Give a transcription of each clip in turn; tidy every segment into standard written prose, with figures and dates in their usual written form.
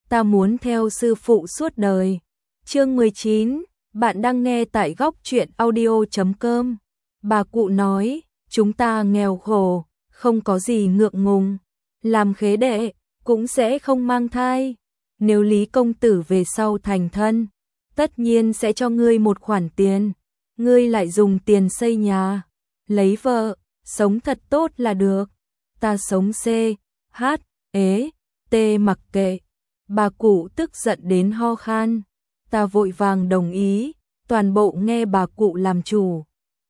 ta muốn theo sư phụ suốt đời. Chương 19, bạn đang nghe tại góc truyện audio.com. Bà cụ nói, chúng ta nghèo khổ, không có gì ngượng ngùng, làm khế đệ, cũng sẽ không mang thai. Nếu Lý công tử về sau thành thân, tất nhiên sẽ cho ngươi một khoản tiền, ngươi lại dùng tiền xây nhà, lấy vợ, sống thật tốt là được. Ta sống C, H, ế, T mặc kệ. Bà cụ tức giận đến ho khan. Ta vội vàng đồng ý, toàn bộ nghe bà cụ làm chủ.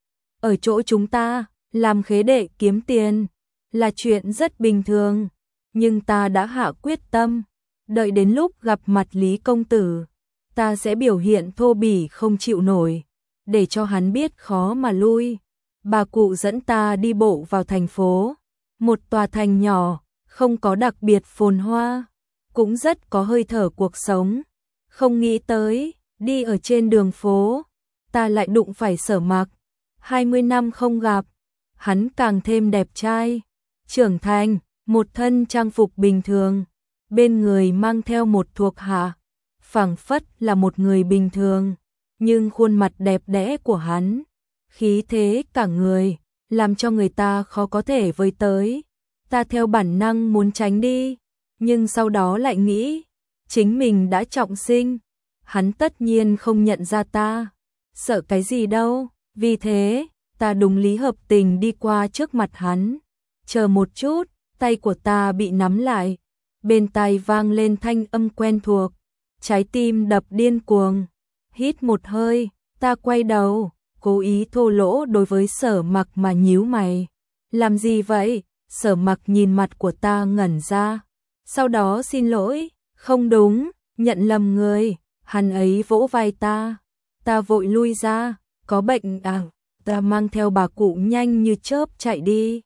Ở chỗ chúng ta, làm khế đệ kiếm tiền là chuyện rất bình thường, nhưng ta đã hạ quyết tâm, đợi đến lúc gặp mặt Lý công tử, ta sẽ biểu hiện thô bỉ không chịu nổi, để cho hắn biết khó mà lui. Bà cụ dẫn ta đi bộ vào thành phố, một tòa thành nhỏ, không có đặc biệt phồn hoa, cũng rất có hơi thở cuộc sống. Không nghĩ tới, đi ở trên đường phố, ta lại đụng phải Sở Mặc. 20 năm không gặp, hắn càng thêm đẹp trai, trưởng thành, một thân trang phục bình thường, bên người mang theo một thuộc hạ, phảng phất là một người bình thường, nhưng khuôn mặt đẹp đẽ của hắn, khí thế cả người, làm cho người ta khó có thể với tới. Ta theo bản năng muốn tránh đi, nhưng sau đó lại nghĩ, chính mình đã trọng sinh, hắn tất nhiên không nhận ra ta, sợ cái gì đâu, vì thế, ta đúng lý hợp tình đi qua trước mặt hắn. Chờ một chút, tay của ta bị nắm lại, bên tai vang lên thanh âm quen thuộc, trái tim đập điên cuồng, hít một hơi, ta quay đầu, cố ý thô lỗ đối với Sở Mặc mà nhíu mày. Làm gì vậy? Sở Mặc nhìn mặt của ta ngẩn ra, sau đó xin lỗi, không đúng, nhận lầm người, hắn ấy vỗ vai ta vội lui ra, có bệnh à? Ta mang theo bà cụ nhanh như chớp chạy đi.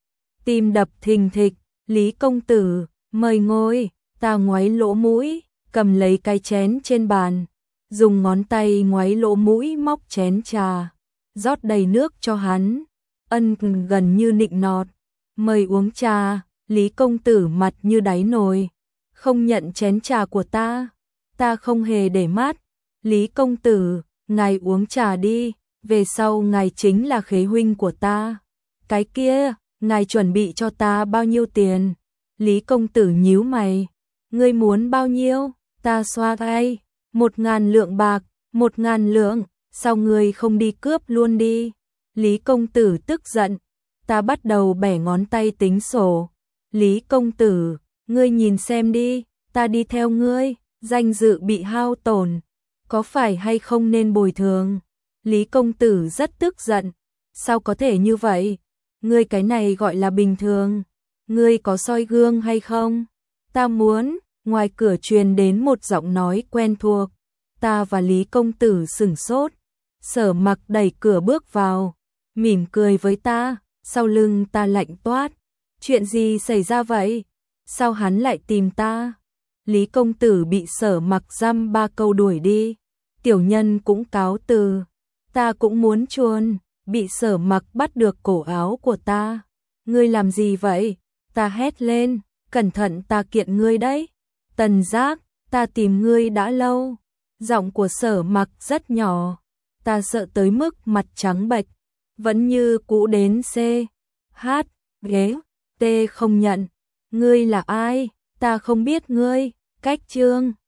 Tim đập thình thịch, Lý công tử, mời ngồi, ta ngoáy lỗ mũi, cầm lấy cái chén trên bàn, dùng ngón tay ngoáy lỗ mũi móc chén trà, rót đầy nước cho hắn, ân gần như nịnh nọt. Mời uống trà, Lý công tử mặt như đáy nồi, không nhận chén trà của ta không hề để mắt. Lý công tử, ngài uống trà đi, về sau ngài chính là khế huynh của ta. Cái kia, ngài chuẩn bị cho ta bao nhiêu tiền? Lý công tử nhíu mày, ngươi muốn bao nhiêu? Ta xoa tay, 1.000 lượng bạc, 1.000 lượng, sao ngươi không đi cướp luôn đi? Lý công tử tức giận. Ta bắt đầu bẻ ngón tay tính sổ. Lý công tử, ngươi nhìn xem đi, ta đi theo ngươi, danh dự bị hao tổn, có phải hay không nên bồi thường? Lý công tử rất tức giận, sao có thể như vậy? Ngươi cái này gọi là bình thường, ngươi có soi gương hay không? Ta muốn. Ngoài cửa truyền đến một giọng nói quen thuộc, ta và Lý công tử sửng sốt. Sở Mặc đẩy cửa bước vào, mỉm cười với ta. Sau lưng ta lạnh toát, chuyện gì xảy ra vậy? Sao hắn lại tìm ta? Lý công tử bị Sở Mặc dăm 3 câu đuổi đi, tiểu nhân cũng cáo từ. Ta cũng muốn chuồn, bị Sở Mặc bắt được cổ áo của ta. Ngươi làm gì vậy? Ta hét lên, cẩn thận ta kiện ngươi đấy. Tần Giác, ta tìm ngươi đã lâu. Giọng của Sở Mặc rất nhỏ, ta sợ tới mức mặt trắng bệch. Vẫn như cũ đến C, H, ghế, T không nhận. Ngươi là ai? Ta không biết ngươi. Cách chương